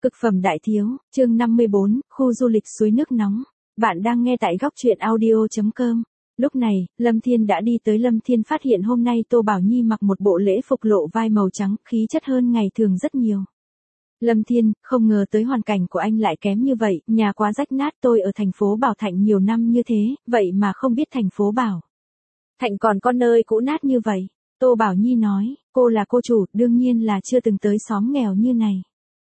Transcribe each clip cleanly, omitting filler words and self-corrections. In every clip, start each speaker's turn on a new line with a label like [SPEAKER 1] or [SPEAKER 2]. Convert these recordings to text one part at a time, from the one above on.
[SPEAKER 1] Cực phẩm đại thiếu, chương 54, khu du lịch suối nước nóng. Bạn đang nghe tại góc truyện audio.com. Lúc này, Lâm Thiên đã đi tới. Lâm Thiên phát hiện hôm nay Tô Bảo Nhi mặc một bộ lễ phục lộ vai màu trắng, khí chất hơn ngày thường rất nhiều. Lâm Thiên, không ngờ tới hoàn cảnh của anh lại kém như vậy, nhà quá rách nát. Tôi ở thành phố Bảo Thạnh nhiều năm như thế, vậy mà không biết thành phố Bảo Thạnh còn có nơi cũ nát như vậy. Tô Bảo Nhi nói, cô là cô chủ, đương nhiên là chưa từng tới xóm nghèo như này.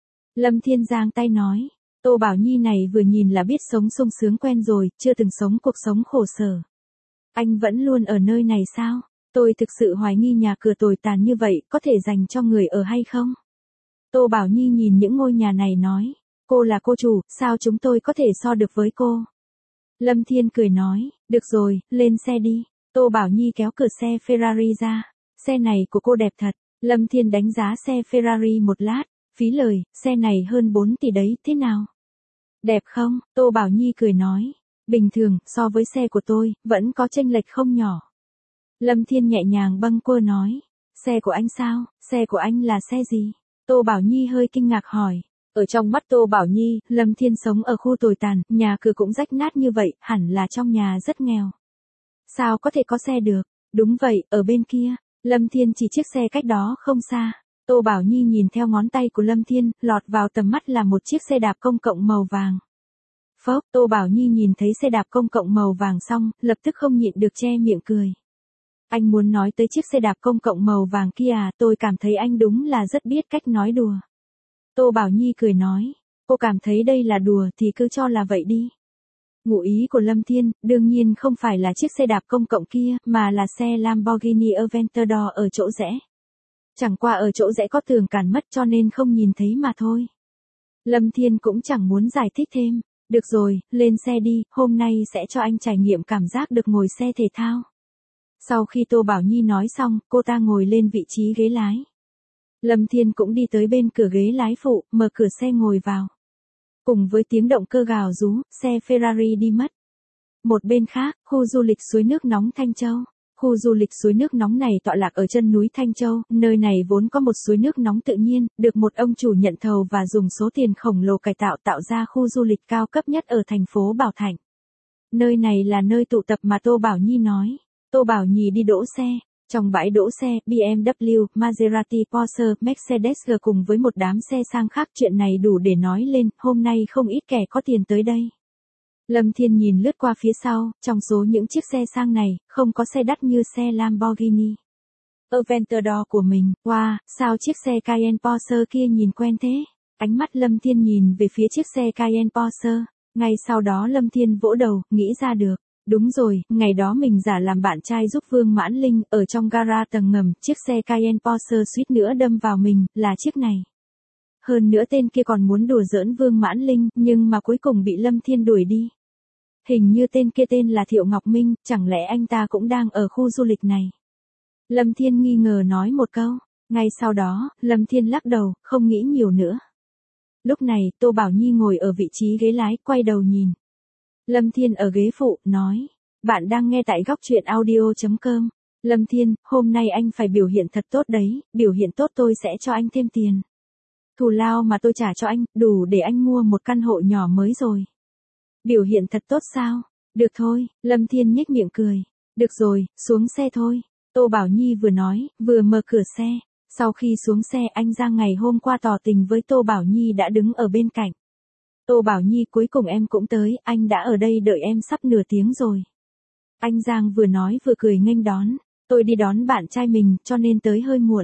[SPEAKER 1] Lâm Thiên giang tay nói, Tô Bảo Nhi này vừa nhìn là biết sống sung sướng quen rồi, chưa từng sống cuộc sống khổ sở. Anh vẫn luôn ở nơi này sao? Tôi thực sự hoài nghi nhà cửa tồi tàn như vậy có thể dành cho người ở hay không? Tô Bảo Nhi nhìn những ngôi nhà này nói, cô là cô chủ, sao chúng tôi có thể so được với cô? Lâm Thiên cười nói, được rồi, lên xe đi. Tô Bảo Nhi kéo cửa xe Ferrari ra, xe này của cô đẹp thật. Lâm Thiên đánh giá xe Ferrari một lát. Phí lời, xe này hơn 4 tỷ đấy, thế nào? Đẹp không? Tô Bảo Nhi cười nói. Bình thường, so với xe của tôi, vẫn có chênh lệch không nhỏ. Lâm Thiên nhẹ nhàng bâng quơ nói. Xe của anh sao? Xe của anh là xe gì? Tô Bảo Nhi hơi kinh ngạc hỏi. Ở trong mắt Tô Bảo Nhi, Lâm Thiên sống ở khu tồi tàn, nhà cửa cũng rách nát như vậy, hẳn là trong nhà rất nghèo. Sao có thể có xe được? Đúng vậy, ở bên kia. Lâm Thiên chỉ chiếc xe cách đó không xa. Tô Bảo Nhi nhìn theo ngón tay của Lâm Thiên, lọt vào tầm mắt là một chiếc xe đạp công cộng màu vàng. Phốc, Tô Bảo Nhi nhìn thấy xe đạp công cộng màu vàng xong, lập tức không nhịn được che miệng cười. Anh muốn nói tới chiếc xe đạp công cộng màu vàng kia à? Tôi cảm thấy anh đúng là rất biết cách nói đùa. Tô Bảo Nhi cười nói, cô cảm thấy đây là đùa thì cứ cho là vậy đi. Ngụ ý của Lâm Thiên, đương nhiên không phải là chiếc xe đạp công cộng kia, mà là xe Lamborghini Aventador ở chỗ rẽ. Chẳng qua ở chỗ rẽ có tường cản mất cho nên không nhìn thấy mà thôi. Lâm Thiên cũng chẳng muốn giải thích thêm. Được rồi, lên xe đi, hôm nay sẽ cho anh trải nghiệm cảm giác được ngồi xe thể thao. Sau khi Tô Bảo Nhi nói xong, cô ta ngồi lên vị trí ghế lái. Lâm Thiên cũng đi tới bên cửa ghế lái phụ, mở cửa xe ngồi vào. Cùng với tiếng động cơ gào rú, xe Ferrari đi mất. Một bên khác, khu du lịch suối nước nóng Thanh Châu. Khu du lịch suối nước nóng này tọa lạc ở chân núi Thanh Châu, nơi này vốn có một suối nước nóng tự nhiên, được một ông chủ nhận thầu và dùng số tiền khổng lồ cải tạo tạo ra khu du lịch cao cấp nhất ở thành phố Bảo Thạnh. Nơi này là nơi tụ tập mà Tô Bảo Nhi nói. Tô Bảo Nhi đi đỗ xe. Trong bãi đỗ xe, BMW, Maserati, Porsche, Mercedes cùng với một đám xe sang khác, chuyện này đủ để nói lên, hôm nay không ít kẻ có tiền tới đây. Lâm Thiên nhìn lướt qua phía sau, trong số những chiếc xe sang này, không có xe đắt như xe Lamborghini Aventador của mình. Wow, sao chiếc xe Cayenne Porsche kia nhìn quen thế? Ánh mắt Lâm Thiên nhìn về phía chiếc xe Cayenne Porsche. Ngay sau đó Lâm Thiên vỗ đầu, nghĩ ra được. Đúng rồi, ngày đó mình giả làm bạn trai giúp Vương Mãn Linh, ở trong gara tầng ngầm, chiếc xe Cayenne Porsche suýt nữa đâm vào mình, là chiếc này. Hơn nữa tên kia còn muốn đùa giỡn Vương Mãn Linh, nhưng mà cuối cùng bị Lâm Thiên đuổi đi. Hình như tên kia tên là Thiệu Ngọc Minh, chẳng lẽ anh ta cũng đang ở khu du lịch này? Lâm Thiên nghi ngờ nói một câu. Ngay sau đó, Lâm Thiên lắc đầu, không nghĩ nhiều nữa. Lúc này, Tô Bảo Nhi ngồi ở vị trí ghế lái, quay đầu nhìn. Lâm Thiên ở ghế phụ, nói. Bạn đang nghe tại góc truyện audio.com. Lâm Thiên, hôm nay anh phải biểu hiện thật tốt đấy, biểu hiện tốt tôi sẽ cho anh thêm tiền. Thù lao mà tôi trả cho anh, đủ để anh mua một căn hộ nhỏ mới rồi. Biểu hiện thật tốt sao? Được thôi, Lâm Thiên nhếch miệng cười. Được rồi, xuống xe thôi. Tô Bảo Nhi vừa nói, vừa mở cửa xe. Sau khi xuống xe, anh Giang ngày hôm qua tỏ tình với Tô Bảo Nhi đã đứng ở bên cạnh. Tô Bảo Nhi, cuối cùng em cũng tới, anh đã ở đây đợi em sắp nửa tiếng rồi. Anh Giang vừa nói vừa cười nghênh đón. Tôi đi đón bạn trai mình cho nên tới hơi muộn.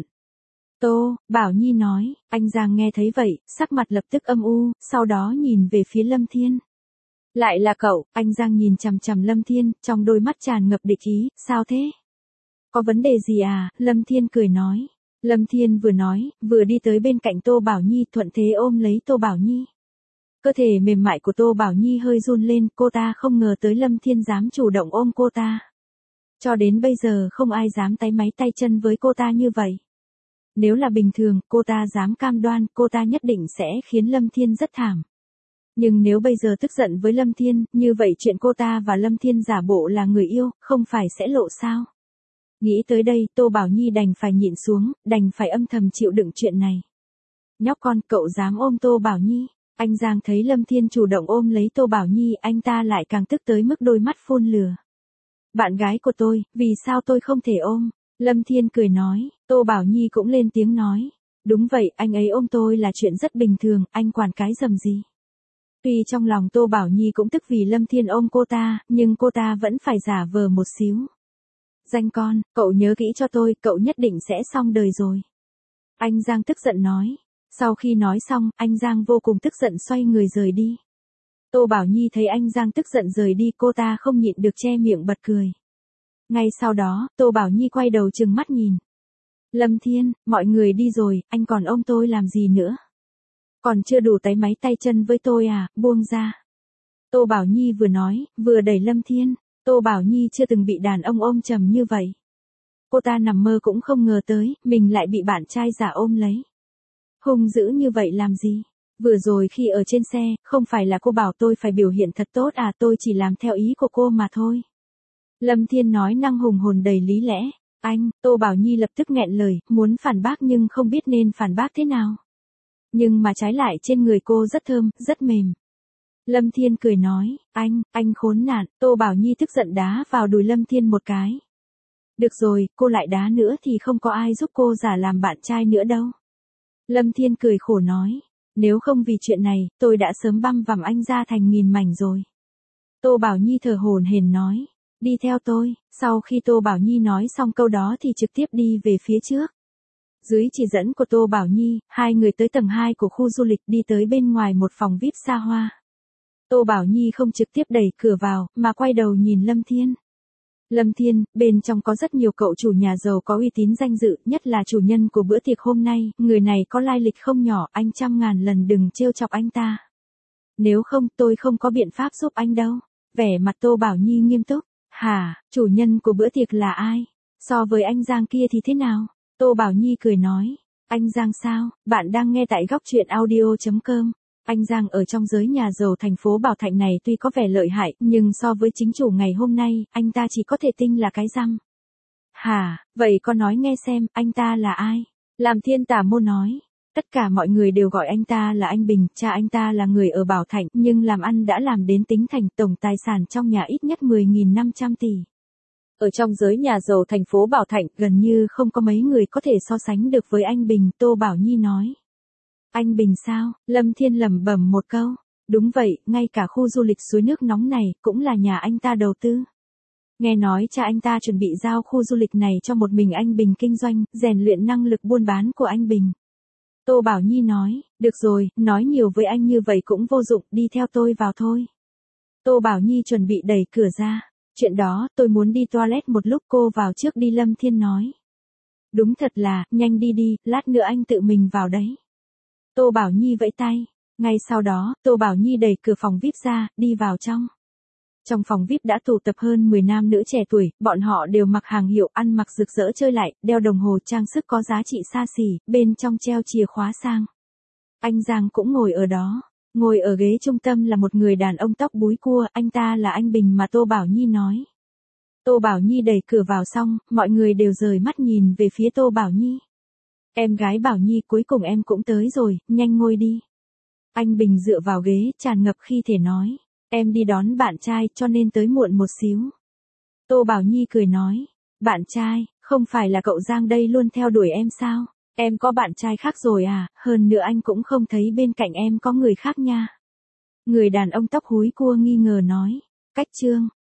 [SPEAKER 1] Tô Bảo Nhi nói. Anh Giang nghe thấy vậy, sắc mặt lập tức âm u, sau đó nhìn về phía Lâm Thiên. Lại là cậu? Anh Giang nhìn chằm chằm Lâm Thiên, trong đôi mắt tràn ngập địch ý. Sao thế? Có vấn đề gì à? Lâm Thiên cười nói. Lâm Thiên vừa nói, vừa đi tới bên cạnh Tô Bảo Nhi, thuận thế ôm lấy Tô Bảo Nhi. Cơ thể mềm mại của Tô Bảo Nhi hơi run lên, cô ta không ngờ tới Lâm Thiên dám chủ động ôm cô ta. Cho đến bây giờ không ai dám táy máy tay chân với cô ta như vậy. Nếu là bình thường, cô ta dám cam đoan, cô ta nhất định sẽ khiến Lâm Thiên rất thảm. Nhưng nếu bây giờ tức giận với Lâm Thiên, như vậy chuyện cô ta và Lâm Thiên giả bộ là người yêu, không phải sẽ lộ sao? Nghĩ tới đây, Tô Bảo Nhi đành phải nhịn xuống, đành phải âm thầm chịu đựng chuyện này. Nhóc con, cậu dám ôm Tô Bảo Nhi. Anh Giang thấy Lâm Thiên chủ động ôm lấy Tô Bảo Nhi, anh ta lại càng tức tới mức đôi mắt phun lửa. Bạn gái của tôi, vì sao tôi không thể ôm? Lâm Thiên cười nói, Tô Bảo Nhi cũng lên tiếng nói. Đúng vậy, anh ấy ôm tôi là chuyện rất bình thường, anh quản cái dầm gì? Tuy trong lòng Tô Bảo Nhi cũng tức vì Lâm Thiên ôm cô ta, nhưng cô ta vẫn phải giả vờ một xíu. Danh con, cậu nhớ kỹ cho tôi, cậu nhất định sẽ xong đời rồi. Anh Giang tức giận nói. Sau khi nói xong, anh Giang vô cùng tức giận xoay người rời đi. Tô Bảo Nhi thấy anh Giang tức giận rời đi, cô ta không nhịn được che miệng bật cười. Ngay sau đó, Tô Bảo Nhi quay đầu trừng mắt nhìn. Lâm Thiên, mọi người đi rồi, anh còn ôm tôi làm gì nữa? Còn chưa đủ táy máy tay chân với tôi à, buông ra. Tô Bảo Nhi vừa nói, vừa đẩy Lâm Thiên. Tô Bảo Nhi chưa từng bị đàn ông ôm chầm như vậy. Cô ta nằm mơ cũng không ngờ tới, mình lại bị bạn trai giả ôm lấy. Hung dữ như vậy làm gì? Vừa rồi khi ở trên xe, không phải là cô bảo tôi phải biểu hiện thật tốt à, tôi chỉ làm theo ý của cô mà thôi. Lâm Thiên nói năng hùng hồn đầy lý lẽ. Anh, Tô Bảo Nhi lập tức nghẹn lời, muốn phản bác nhưng không biết nên phản bác thế nào. Nhưng mà trái lại trên người cô rất thơm, rất mềm. Lâm Thiên cười nói, anh khốn nạn. Tô Bảo Nhi tức giận đá vào đùi Lâm Thiên một cái. Được rồi, cô lại đá nữa thì không có ai giúp cô giả làm bạn trai nữa đâu. Lâm Thiên cười khổ nói, nếu không vì chuyện này, tôi đã sớm băm vằm anh ra thành nghìn mảnh rồi. Tô Bảo Nhi thở hổn hển nói, đi theo tôi. Sau khi Tô Bảo Nhi nói xong câu đó thì trực tiếp đi về phía trước. Dưới chỉ dẫn của Tô Bảo Nhi, hai người tới tầng 2 của khu du lịch, đi tới bên ngoài một phòng VIP xa hoa. Tô Bảo Nhi không trực tiếp đẩy cửa vào, mà quay đầu nhìn Lâm Thiên. Lâm Thiên, bên trong có rất nhiều cậu chủ nhà giàu có uy tín danh dự, nhất là chủ nhân của bữa tiệc hôm nay, người này có lai lịch không nhỏ, anh trăm ngàn lần đừng trêu chọc anh ta. Nếu không, tôi không có biện pháp giúp anh đâu. Vẻ mặt Tô Bảo Nhi nghiêm túc. Hả, chủ nhân của bữa tiệc là ai? So với anh Giang kia thì thế nào? Tô Bảo Nhi cười nói. Anh Giang sao? Bạn đang nghe tại góc truyện audio.com. Anh Giang ở trong giới nhà giàu thành phố Bảo Thạnh này tuy có vẻ lợi hại, nhưng so với chính chủ ngày hôm nay, anh ta chỉ có thể tinh là cái răm. Hả, vậy con nói nghe xem, anh ta là ai? Làm Thiên Tả Môn nói. Tất cả mọi người đều gọi anh ta là anh Bình, cha anh ta là người ở Bảo Thạnh, nhưng làm ăn đã làm đến tính thành, tổng tài sản trong nhà ít nhất 10.500 tỷ. Ở trong giới nhà giàu thành phố Bảo Thạnh, gần như không có mấy người có thể so sánh được với anh Bình, Tô Bảo Nhi nói. Anh Bình sao? Lâm Thiên lẩm bẩm một câu. Đúng vậy, ngay cả khu du lịch suối nước nóng này, cũng là nhà anh ta đầu tư. Nghe nói cha anh ta chuẩn bị giao khu du lịch này cho một mình anh Bình kinh doanh, rèn luyện năng lực buôn bán của anh Bình. Tô Bảo Nhi nói, được rồi, nói nhiều với anh như vậy cũng vô dụng, đi theo tôi vào thôi. Tô Bảo Nhi chuẩn bị đẩy cửa ra. Chuyện đó, tôi muốn đi toilet một lúc, cô vào trước đi, Lâm Thiên nói. Đúng thật là, nhanh đi đi, lát nữa anh tự mình vào đấy. Tô Bảo Nhi vẫy tay. Ngay sau đó, Tô Bảo Nhi đẩy cửa phòng VIP ra, đi vào trong. Trong phòng VIP đã tụ tập hơn 10 nam nữ trẻ tuổi, bọn họ đều mặc hàng hiệu, ăn mặc rực rỡ chơi lại, đeo đồng hồ trang sức có giá trị xa xỉ, bên trong treo chìa khóa sang. Anh Giang cũng ngồi ở đó. Ngồi ở ghế trung tâm là một người đàn ông tóc búi cua, anh ta là anh Bình mà Tô Bảo Nhi nói. Tô Bảo Nhi đẩy cửa vào xong, mọi người đều rời mắt nhìn về phía Tô Bảo Nhi. Em gái Bảo Nhi, cuối cùng em cũng tới rồi, nhanh ngồi đi. Anh Bình dựa vào ghế, tràn ngập khí thể nói. Em đi đón bạn trai cho nên tới muộn một xíu. Tô Bảo Nhi cười nói. Bạn trai, không phải là cậu Giang đây luôn theo đuổi em sao? Em có bạn trai khác rồi à, hơn nữa anh cũng không thấy bên cạnh em có người khác nha. Người đàn ông tóc húi cua nghi ngờ nói. Cách chương.